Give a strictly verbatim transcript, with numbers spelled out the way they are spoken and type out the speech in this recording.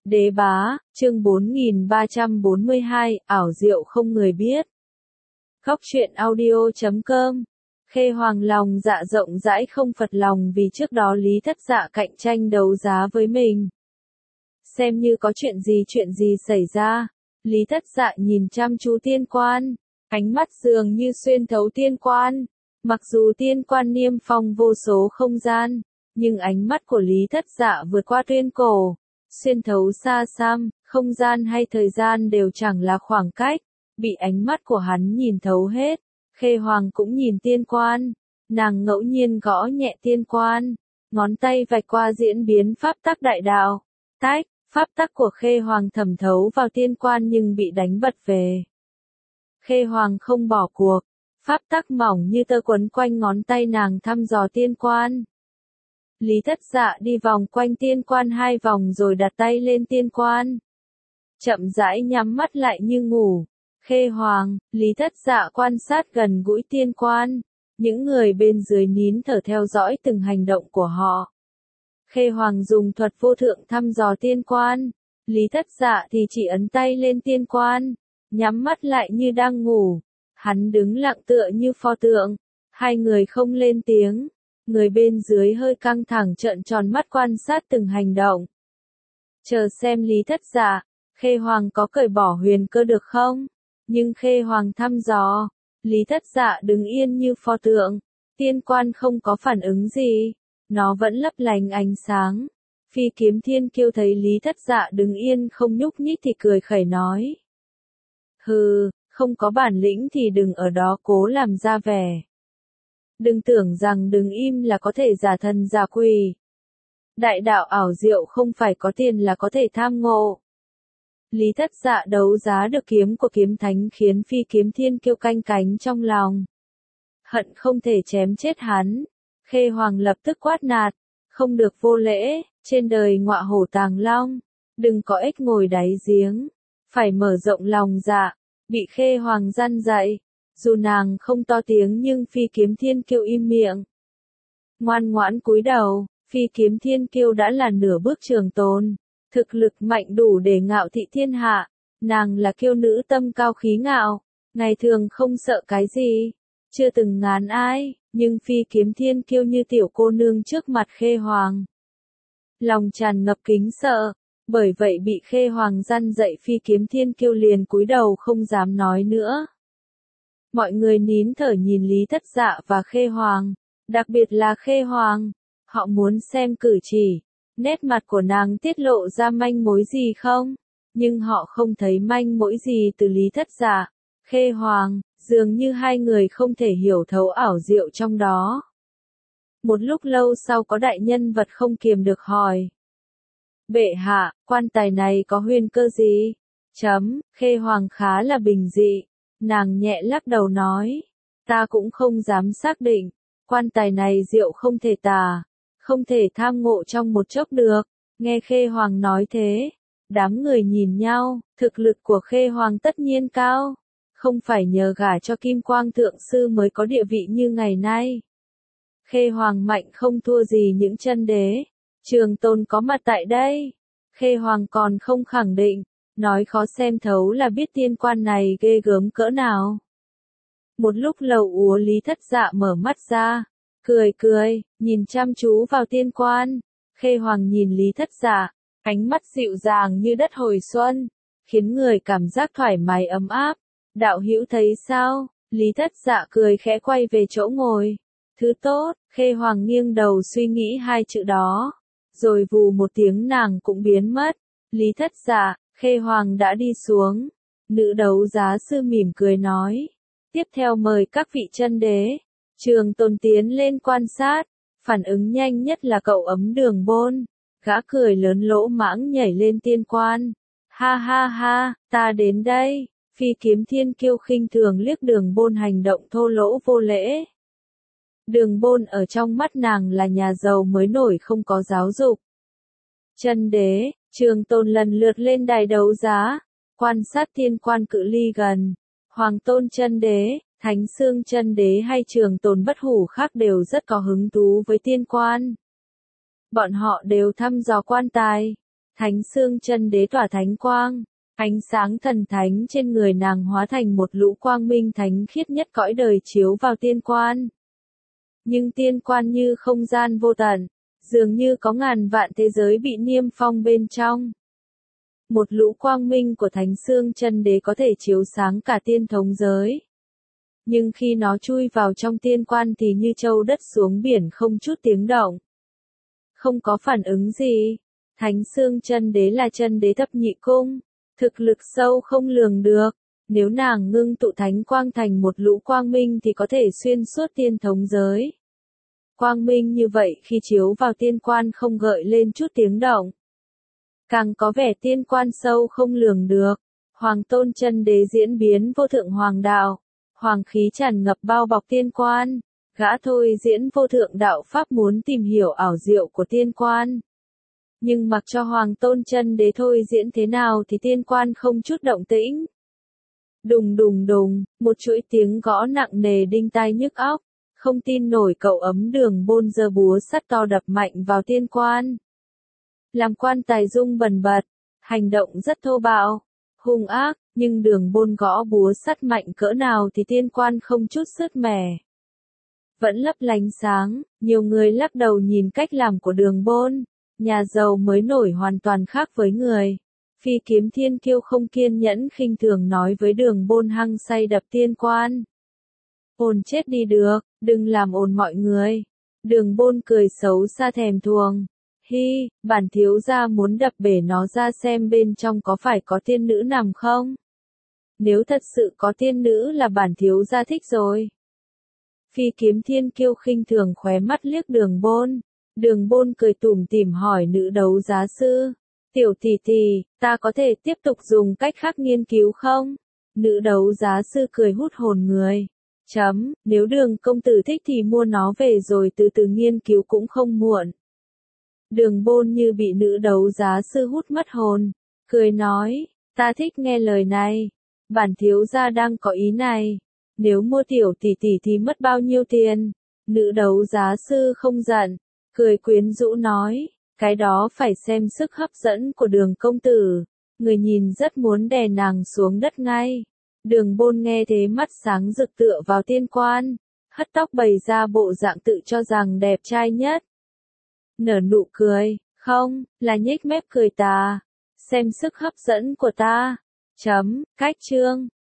Đế bá, chương bốn nghìn ba trăm bốn mươi hai, ảo diệu không người biết. Góc truyện audio chấm com. Khê Hoàng lòng dạ rộng rãi không phật lòng vì trước đó Lý Thất Dạ cạnh tranh đấu giá với mình. Xem như có chuyện gì chuyện gì xảy ra. Lý Thất Dạ nhìn chăm chú tiên quan, ánh mắt dường như xuyên thấu tiên quan. Mặc dù tiên quan niêm phong vô số không gian, nhưng ánh mắt của Lý Thất Dạ vượt qua tuyên cổ, xuyên thấu xa xăm, không gian hay thời gian đều chẳng là khoảng cách, bị ánh mắt của hắn nhìn thấu hết. Khê Hoàng cũng nhìn tiên quan, nàng ngẫu nhiên gõ nhẹ tiên quan, ngón tay vạch qua diễn biến pháp tắc đại đạo. Tách, pháp tắc của Khê Hoàng thẩm thấu vào tiên quan nhưng bị đánh bật về. Khê Hoàng không bỏ cuộc, pháp tắc mỏng như tơ quấn quanh ngón tay nàng thăm dò tiên quan. Lý Thất Dạ đi vòng quanh tiên quan hai vòng rồi đặt tay lên tiên quan. Chậm rãi nhắm mắt lại như ngủ. Khê Hoàng, Lý Thất Dạ quan sát gần gũi tiên quan. Những người bên dưới nín thở theo dõi từng hành động của họ. Khê Hoàng dùng thuật vô thượng thăm dò tiên quan. Lý Thất Dạ thì chỉ ấn tay lên tiên quan, nhắm mắt lại như đang ngủ. Hắn đứng lặng tựa như pho tượng. Hai người không lên tiếng. Người bên dưới hơi căng thẳng trợn tròn mắt quan sát từng hành động. Chờ xem Lý Thất Dạ, Khê Hoàng có cởi bỏ huyền cơ được không? Nhưng Khê Hoàng thăm dò, Lý Thất Dạ đứng yên như pho tượng, tiên quan không có phản ứng gì, nó vẫn lấp lánh ánh sáng. Phi Kiếm Thiên Kiêu thấy Lý Thất Dạ đứng yên không nhúc nhích thì cười khẩy nói. Hừ, không có bản lĩnh thì đừng ở đó cố làm ra vẻ. Đừng tưởng rằng đứng im là có thể giả thần giả quỷ. Đại đạo ảo diệu không phải có tiền là có thể tham ngộ. Lý Thất Dạ đấu giá được kiếm của kiếm thánh khiến Phi Kiếm Thiên Kiêu canh cánh trong lòng. Hận không thể chém chết hắn. Khê Hoàng lập tức quát nạt. Không được vô lễ, trên đời ngọa hổ tàng long. Đừng có ếch ngồi đáy giếng. Phải mở rộng lòng dạ. Bị Khê Hoàng răn dạy. Dù nàng không to tiếng nhưng Phi Kiếm Thiên Kiêu im miệng. Ngoan ngoãn cúi đầu, Phi Kiếm Thiên Kiêu đã là nửa bước trường tồn. Thực lực mạnh đủ để ngạo thị thiên hạ. Nàng là kiêu nữ tâm cao khí ngạo. Ngày thường không sợ cái gì. Chưa từng ngán ai, nhưng Phi Kiếm Thiên Kiêu như tiểu cô nương trước mặt Khê Hoàng. Lòng tràn ngập kính sợ. Bởi vậy bị Khê Hoàng răn dạy Phi Kiếm Thiên Kiêu liền cúi đầu không dám nói nữa. Mọi người nín thở nhìn Lý Thất Dạ và Khê Hoàng, đặc biệt là Khê Hoàng. Họ muốn xem cử chỉ, nét mặt của nàng tiết lộ ra manh mối gì không? Nhưng họ không thấy manh mối gì từ Lý Thất Dạ, Khê Hoàng, dường như hai người không thể hiểu thấu ảo diệu trong đó. Một lúc lâu sau có đại nhân vật không kiềm được hỏi. Bệ hạ, quan tài này có huyền cơ gì? Chấm, Khê Hoàng khá là bình dị. Nàng nhẹ lắc đầu nói, ta cũng không dám xác định, quan tài này diệu không thể tà, không thể tham ngộ trong một chốc được. Nghe Khê Hoàng nói thế, đám người nhìn nhau, thực lực của Khê Hoàng tất nhiên cao, không phải nhờ gả cho Kim Quang Thượng Sư mới có địa vị như ngày nay. Khê Hoàng mạnh không thua gì những chân đế, Trường Tôn có mặt tại đây, Khê Hoàng còn không khẳng định. Nói khó xem thấu là biết tiên quan này ghê gớm cỡ nào. Một lúc lâu úa Lý Thất Dạ mở mắt ra, cười cười, nhìn chăm chú vào tiên quan. Khê Hoàng nhìn Lý Thất Dạ, ánh mắt dịu dàng như đất hồi xuân, khiến người cảm giác thoải mái ấm áp. Đạo hữu thấy sao? Lý Thất Dạ cười khẽ quay về chỗ ngồi. Thứ tốt, Khê Hoàng nghiêng đầu suy nghĩ hai chữ đó. Rồi vù một tiếng nàng cũng biến mất. Lý Thất Dạ, Khê Hoàng đã đi xuống. Nữ đấu giá sư mỉm cười nói. Tiếp theo mời các vị chân đế. Trường Tôn tiến lên quan sát. Phản ứng nhanh nhất là cậu ấm Đường Bôn. Gã cười lớn lỗ mãng nhảy lên tiên quan. Ha ha ha, ta đến đây. Phi Kiếm Thiên Kiêu khinh thường liếc Đường Bôn hành động thô lỗ vô lễ. Đường Bôn ở trong mắt nàng là nhà giàu mới nổi không có giáo dục. Chân đế, Trường Tôn lần lượt lên đài đấu giá, quan sát tiên quan cự ly gần. Hoàng Tôn chân đế, Thánh Xương chân đế hay Trường Tôn bất hủ khác đều rất có hứng thú với tiên quan. Bọn họ đều thăm dò quan tài. Thánh xương chân đế tỏa thánh quang, ánh sáng thần thánh trên người nàng hóa thành một lũ quang minh thánh khiết nhất cõi đời chiếu vào tiên quan. Nhưng tiên quan như không gian vô tận, dường như có ngàn vạn thế giới bị niêm phong bên trong. Một lũ quang minh của thánh xương chân đế có thể chiếu sáng cả tiên thống giới. Nhưng khi nó chui vào trong tiên quan thì như châu đất xuống biển không chút tiếng động. Không có phản ứng gì. Thánh xương chân đế là chân đế thập nhị cung, thực lực sâu không lường được. Nếu nàng ngưng tụ thánh quang thành một lũ quang minh thì có thể xuyên suốt tiên thống giới. Quang minh như vậy khi chiếu vào tiên quan không gợi lên chút tiếng động. Càng có vẻ tiên quan sâu không lường được. Hoàng tôn chân đế diễn biến vô thượng hoàng đạo. Hoàng khí tràn ngập bao bọc tiên quan. Gã thôi diễn vô thượng đạo pháp muốn tìm hiểu ảo diệu của tiên quan. Nhưng mặc cho hoàng tôn chân đế thôi diễn thế nào thì tiên quan không chút động tĩnh. Đùng đùng đùng, một chuỗi tiếng gõ nặng nề đinh tai nhức óc. Không tin nổi cậu ấm Đường Bôn giơ búa sắt to đập mạnh vào tiên quan. Làm quan tài rung bần bật, hành động rất thô bạo, hung ác, nhưng Đường Bôn gõ búa sắt mạnh cỡ nào thì tiên quan không chút sứt mẻ. Vẫn lấp lánh sáng, nhiều người lắc đầu nhìn cách làm của Đường Bôn, nhà giàu mới nổi hoàn toàn khác với người. Phi Kiếm Thiên Kiêu không kiên nhẫn khinh thường nói với Đường Bôn hăng say đập tiên quan. Ồn chết đi được, đừng làm ồn mọi người. Đường Bôn cười xấu xa thèm thuồng. Hi, bản thiếu gia muốn đập bể nó ra xem bên trong có phải có tiên nữ nằm không? Nếu thật sự có tiên nữ là bản thiếu gia thích rồi. Phi Kiếm Thiên Kiêu khinh thường khóe mắt liếc Đường Bôn. Đường Bôn cười tủm tỉm hỏi nữ đấu giá sư. Tiểu tỷ tỷ, ta có thể tiếp tục dùng cách khác nghiên cứu không? Nữ đấu giá sư cười hút hồn người. Chấm, nếu Đường công tử thích thì mua nó về rồi từ từ nghiên cứu cũng không muộn. Đường Bôn như bị nữ đấu giá sư hút mất hồn, cười nói, ta thích nghe lời này. Bản thiếu gia đang có ý này. Nếu mua tiểu tỷ tỷ thì mất bao nhiêu tiền? Nữ đấu giá sư không giận, cười quyến rũ nói, cái đó phải xem sức hấp dẫn của Đường công tử. Người nhìn rất muốn đè nàng xuống đất ngay. Đường Bôn nghe thế mắt sáng rực tựa vào tiên quan, hất tóc bày ra bộ dạng tự cho rằng đẹp trai nhất. Nở nụ cười, không, là nhếch mép cười tà. Xem sức hấp dẫn của ta. Chấm, cách chương.